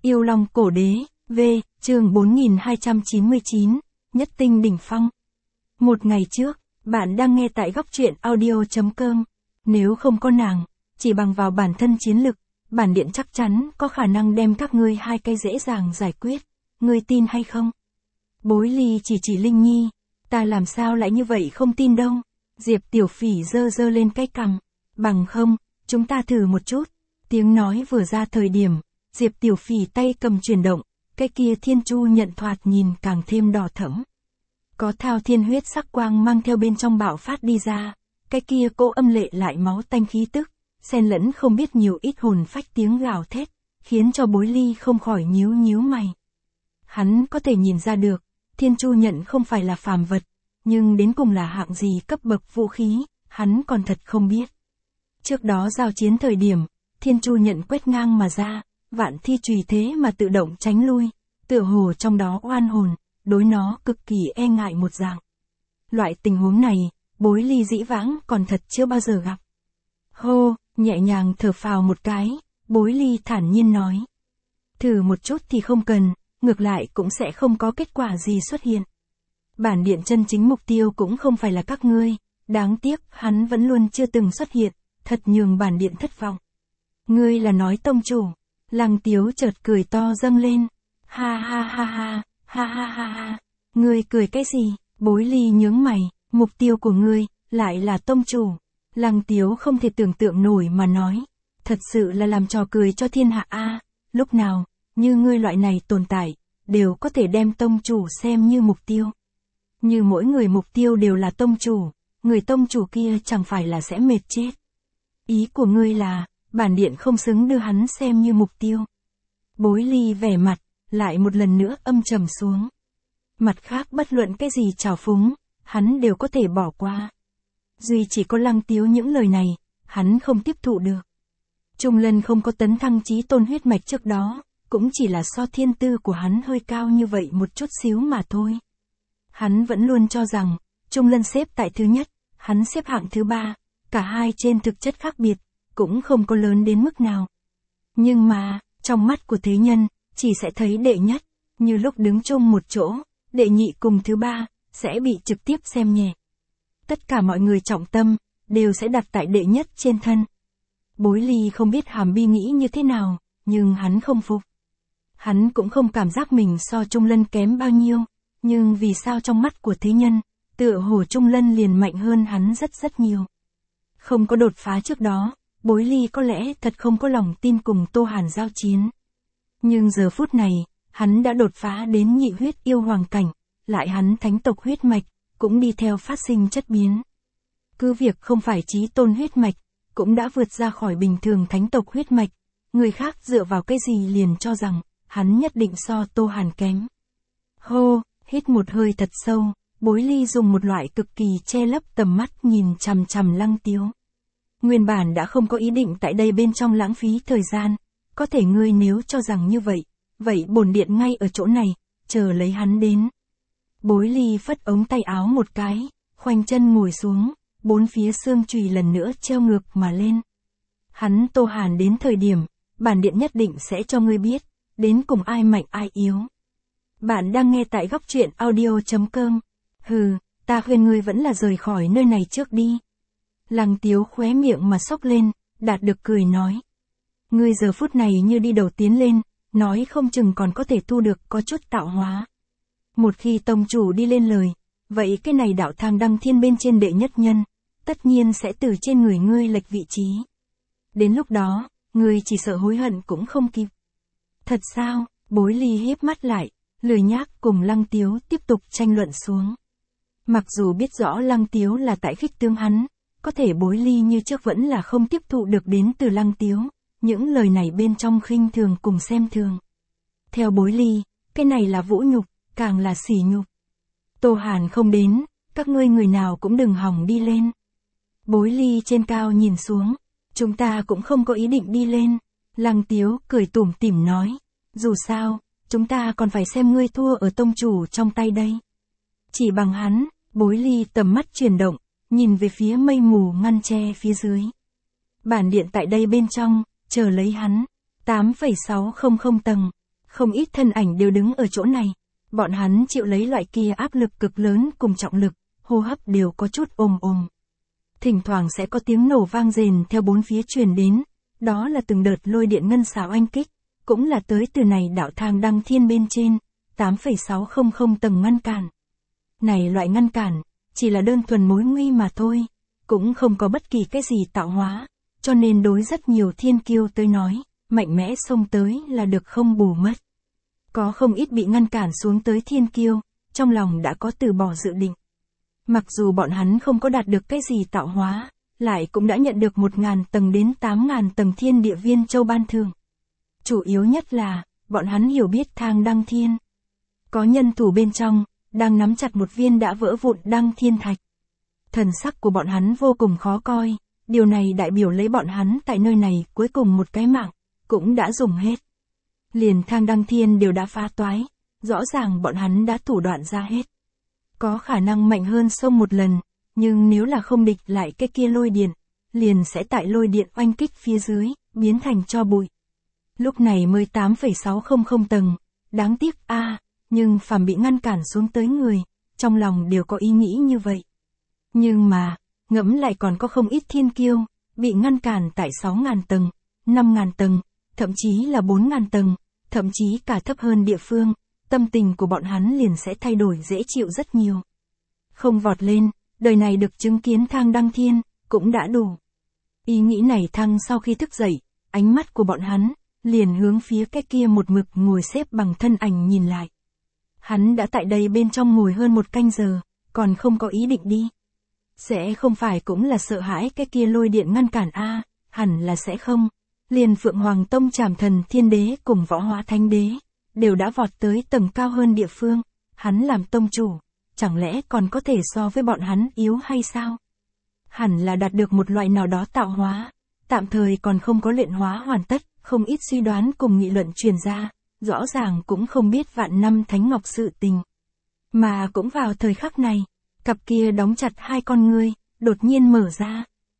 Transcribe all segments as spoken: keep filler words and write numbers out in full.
Yêu Long Cổ Đế, V, chương bốn nghìn hai trăm chín mươi chín, Nhất Tinh Đỉnh Phong. Một ngày trước, bạn đang nghe tại góc truyện audio chấm com. Nếu không có nàng, chỉ bằng vào bản thân chiến lực, bản điện chắc chắn có khả năng đem các ngươi hai cây dễ dàng giải quyết. Ngươi tin hay không? Bối Ly chỉ chỉ Linh Nhi. Ta làm sao lại như vậy không tin đâu. Diệp Tiểu Phỉ giơ giơ lên cái cằm. Bằng không, chúng ta thử một chút. Tiếng nói vừa ra thời điểm, Diệp Tiểu Phỉ tay cầm chuyển động, cái kia thiên chu nhận thoạt nhìn càng thêm đỏ thẫm. Có thao thiên huyết sắc quang mang theo bên trong bạo phát đi ra, cái kia cỗ âm lệ lại máu tanh khí tức, xen lẫn không biết nhiều ít hồn phách tiếng gào thét, khiến cho Bối Ly không khỏi nhíu nhíu mày. Hắn có thể nhìn ra được, thiên chu nhận không phải là phàm vật, nhưng đến cùng là hạng gì cấp bậc vũ khí, hắn còn thật không biết. Trước đó giao chiến thời điểm, thiên chu nhận quét ngang mà ra, vạn thi chùy thế mà tự động tránh lui, tựa hồ trong đó oan hồn, đối nó cực kỳ e ngại một dạng. Loại tình huống này, Bối Ly dĩ vãng còn thật chưa bao giờ gặp. Hô, nhẹ nhàng thở phào một cái, Bối Ly thản nhiên nói. Thử một chút thì không cần, ngược lại cũng sẽ không có kết quả gì xuất hiện. Bản điện chân chính mục tiêu cũng không phải là các ngươi, đáng tiếc hắn vẫn luôn chưa từng xuất hiện, thật nhường bản điện thất vọng. Ngươi là nói tông chủ. Lăng Tiếu chợt cười to dâng lên. Ha ha ha ha, ha ha ha ha. Ngươi cười cái gì? Bối Ly nhướng mày, mục tiêu của ngươi, lại là tông chủ. Lăng Tiếu không thể tưởng tượng nổi mà nói. Thật sự là làm trò cười cho thiên hạ a. Lúc nào, như ngươi loại này tồn tại, đều có thể đem tông chủ xem như mục tiêu. Như mỗi người mục tiêu đều là tông chủ, người tông chủ kia chẳng phải là sẽ mệt chết. Ý của ngươi là, bản điện không xứng đưa hắn xem như mục tiêu. Bối Ly vẻ mặt, lại một lần nữa âm trầm xuống. Mặt khác bất luận cái gì trào phúng, hắn đều có thể bỏ qua. Duy chỉ có Lăng Tiếu những lời này, hắn không tiếp thụ được. Trung Lân không có tấn thăng chí tôn huyết mạch trước đó, cũng chỉ là so thiên tư của hắn hơi cao như vậy một chút xíu mà thôi. Hắn vẫn luôn cho rằng, Trung Lân xếp tại thứ nhất, hắn xếp hạng thứ ba, cả hai trên thực chất khác biệt, cũng không có lớn đến mức nào. Nhưng mà, trong mắt của thế nhân, chỉ sẽ thấy đệ nhất, như lúc đứng chung một chỗ, đệ nhị cùng thứ ba, sẽ bị trực tiếp xem nhẹ. Tất cả mọi người trọng tâm, đều sẽ đặt tại đệ nhất trên thân. Bối Ly không biết Hàm Bi nghĩ như thế nào, nhưng hắn không phục. Hắn cũng không cảm giác mình so Trung Lân kém bao nhiêu, nhưng vì sao trong mắt của thế nhân, tựa hồ Trung Lân liền mạnh hơn hắn rất rất nhiều. Không có đột phá trước đó, Bối Ly có lẽ thật không có lòng tin cùng Tô Hàn giao chiến. Nhưng giờ phút này, hắn đã đột phá đến nhị huyết yêu hoàng cảnh, lại hắn thánh tộc huyết mạch, cũng đi theo phát sinh chất biến. Cứ việc không phải chí tôn huyết mạch, cũng đã vượt ra khỏi bình thường thánh tộc huyết mạch, người khác dựa vào cái gì liền cho rằng, hắn nhất định so Tô Hàn kém. Hô, hít một hơi thật sâu, Bối Ly dùng một loại cực kỳ che lấp tầm mắt nhìn chằm chằm Lăng Tiếu. Nguyên bản đã không có ý định tại đây bên trong lãng phí thời gian, có thể ngươi nếu cho rằng như vậy, vậy bổn điện ngay ở chỗ này, chờ lấy hắn đến. Bối Ly phất ống tay áo một cái, khoanh chân ngồi xuống, bốn phía xương chùy lần nữa treo ngược mà lên. Hắn Tô Hàn đến thời điểm, bản điện nhất định sẽ cho ngươi biết, đến cùng ai mạnh ai yếu. Bạn đang nghe tại góc truyện audio chấm com. Hừ, ta khuyên ngươi vẫn là rời khỏi nơi này trước đi. Lăng Tiếu khóe miệng mà sốc lên, đạt được cười nói. Ngươi giờ phút này như đi đầu tiến lên, nói không chừng còn có thể thu được có chút tạo hóa. Một khi tông chủ đi lên lời, vậy cái này đạo thang đăng thiên bên trên đệ nhất nhân, tất nhiên sẽ từ trên người ngươi lệch vị trí. Đến lúc đó, ngươi chỉ sợ hối hận cũng không kịp. Thật sao? Bối Ly híp mắt lại, lười nhác cùng Lăng Tiếu tiếp tục tranh luận xuống. Mặc dù biết rõ Lăng Tiếu là tại khích tướng hắn, có thể Bối Ly như trước vẫn là không tiếp thụ được đến từ Lăng Tiếu, những lời này bên trong khinh thường cùng xem thường. Theo Bối Ly, cái này là vũ nhục, càng là sỉ nhục. Tô Hàn không đến, các ngươi người nào cũng đừng hòng đi lên. Bối Ly trên cao nhìn xuống, chúng ta cũng không có ý định đi lên. Lăng Tiếu cười tủm tỉm nói, dù sao, chúng ta còn phải xem ngươi thua ở tông chủ trong tay đây. Chỉ bằng hắn, Bối Ly tầm mắt chuyển động, nhìn về phía mây mù ngăn che phía dưới. Bản điện tại đây bên trong, chờ lấy hắn, tám phẩy sáu không không tầng, Không ít thân ảnh đều đứng ở chỗ này. Bọn hắn chịu lấy loại kia áp lực cực lớn cùng trọng lực, hô hấp đều có chút ồm ồm. Thỉnh thoảng sẽ có tiếng nổ vang rền theo bốn phía truyền đến, đó là từng đợt lôi điện ngân xảo oanh kích, cũng là tới từ này đạo thang đăng thiên bên trên, tám phẩy sáu không không tầng ngăn cản. Này loại ngăn cản, chỉ là đơn thuần mối nguy mà thôi, cũng không có bất kỳ cái gì tạo hóa, cho nên đối rất nhiều thiên kiêu tới nói, mạnh mẽ xông tới là được không bù mất. Có không ít bị ngăn cản xuống tới thiên kiêu, trong lòng đã có từ bỏ dự định. Mặc dù bọn hắn không có đạt được cái gì tạo hóa, lại cũng đã nhận được một ngàn tầng đến tám ngàn tầng thiên địa viên châu ban thưởng. Chủ yếu nhất là, bọn hắn hiểu biết thang đăng thiên. Có nhân thủ bên trong, đang nắm chặt một viên đã vỡ vụn đăng thiên thạch. Thần sắc của bọn hắn vô cùng khó coi, điều này đại biểu lấy bọn hắn tại nơi này cuối cùng một cái mạng, cũng đã dùng hết. Liền thang đăng thiên đều đã phá toái, rõ ràng bọn hắn đã thủ đoạn ra hết. Có khả năng mạnh hơn sông một lần, nhưng nếu là không địch lại cái kia lôi điện, liền sẽ tại lôi điện oanh kích phía dưới, biến thành tro bụi. Lúc này mới tám phẩy sáu không không tầng, đáng tiếc a à, nhưng phàm bị ngăn cản xuống tới người, trong lòng đều có ý nghĩ như vậy. Nhưng mà, ngẫm lại còn có không ít thiên kiêu, bị ngăn cản tại sáu ngàn tầng, năm ngàn tầng, thậm chí là bốn ngàn tầng, thậm chí cả thấp hơn địa phương, tâm tình của bọn hắn liền sẽ thay đổi dễ chịu rất nhiều. Không vọt lên, đời này được chứng kiến thang đăng thiên, cũng đã đủ. Ý nghĩ này thăng sau khi thức dậy, ánh mắt của bọn hắn, liền hướng phía cái kia một mực ngồi xếp bằng thân ảnh nhìn lại. Hắn đã tại đây bên trong ngồi hơn một canh giờ, còn không có ý định đi. Sẽ không phải cũng là sợ hãi cái kia lôi điện ngăn cản a à, hẳn là sẽ không. Liền Phượng Hoàng Tông Trảm Thần Thiên Đế cùng Võ Hóa Thánh Đế, đều đã vọt tới tầng cao hơn địa phương, hắn làm tông chủ, chẳng lẽ còn có thể so với bọn hắn yếu hay sao? Hẳn là đạt được một loại nào đó tạo hóa, tạm thời còn không có luyện hóa hoàn tất, không ít suy đoán cùng nghị luận truyền ra, rõ ràng cũng không biết vạn năm thánh ngọc sự tình. Mà cũng vào thời khắc này, cặp kia đóng chặt hai con ngươi, đột nhiên mở ra.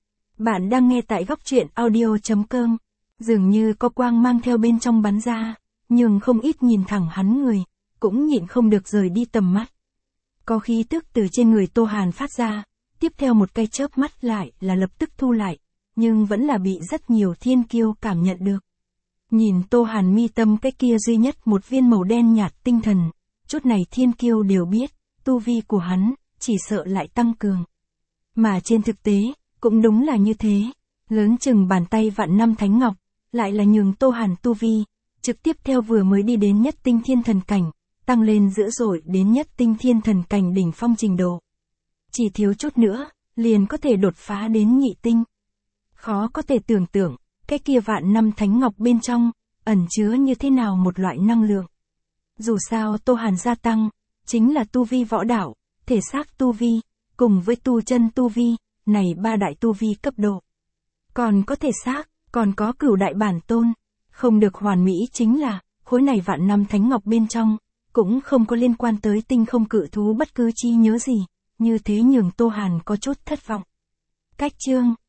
Bạn đang nghe tại góc truyện audio chấm com, dường như có quang mang theo bên trong bắn ra, nhưng không ít nhìn thẳng hắn người, cũng nhịn không được rời đi tầm mắt. Có khí tức từ trên người Tô Hàn phát ra, tiếp theo một cái chớp mắt lại là lập tức thu lại, nhưng vẫn là bị rất nhiều thiên kiêu cảm nhận được. Nhìn Tô Hàn mi tâm cái kia duy nhất một viên màu đen nhạt tinh thần, chút này thiên kiêu đều biết, tu vi của hắn, chỉ sợ lại tăng cường. Mà trên thực tế, cũng đúng là như thế, lớn chừng bàn tay vạn năm thánh ngọc, lại là nhường Tô Hàn tu vi, trực tiếp theo vừa mới đi đến nhất tinh thiên thần cảnh, tăng lên dữ dội đến nhất tinh thiên thần cảnh đỉnh phong trình độ. Chỉ thiếu chút nữa, liền có thể đột phá đến nhị tinh. Khó có thể tưởng tượng, cái kia vạn năm thánh ngọc bên trong, ẩn chứa như thế nào một loại năng lượng. Dù sao Tô Hàn gia tăng, chính là tu vi võ đạo, thể xác tu vi, cùng với tu chân tu vi, này ba đại tu vi cấp độ. Còn có thể xác, còn có cửu đại bản tôn, không được hoàn mỹ chính là, khối này vạn năm thánh ngọc bên trong, cũng không có liên quan tới tinh không cự thú bất cứ chi nhớ gì, như thế nhường Tô Hàn có chút thất vọng. Cách chương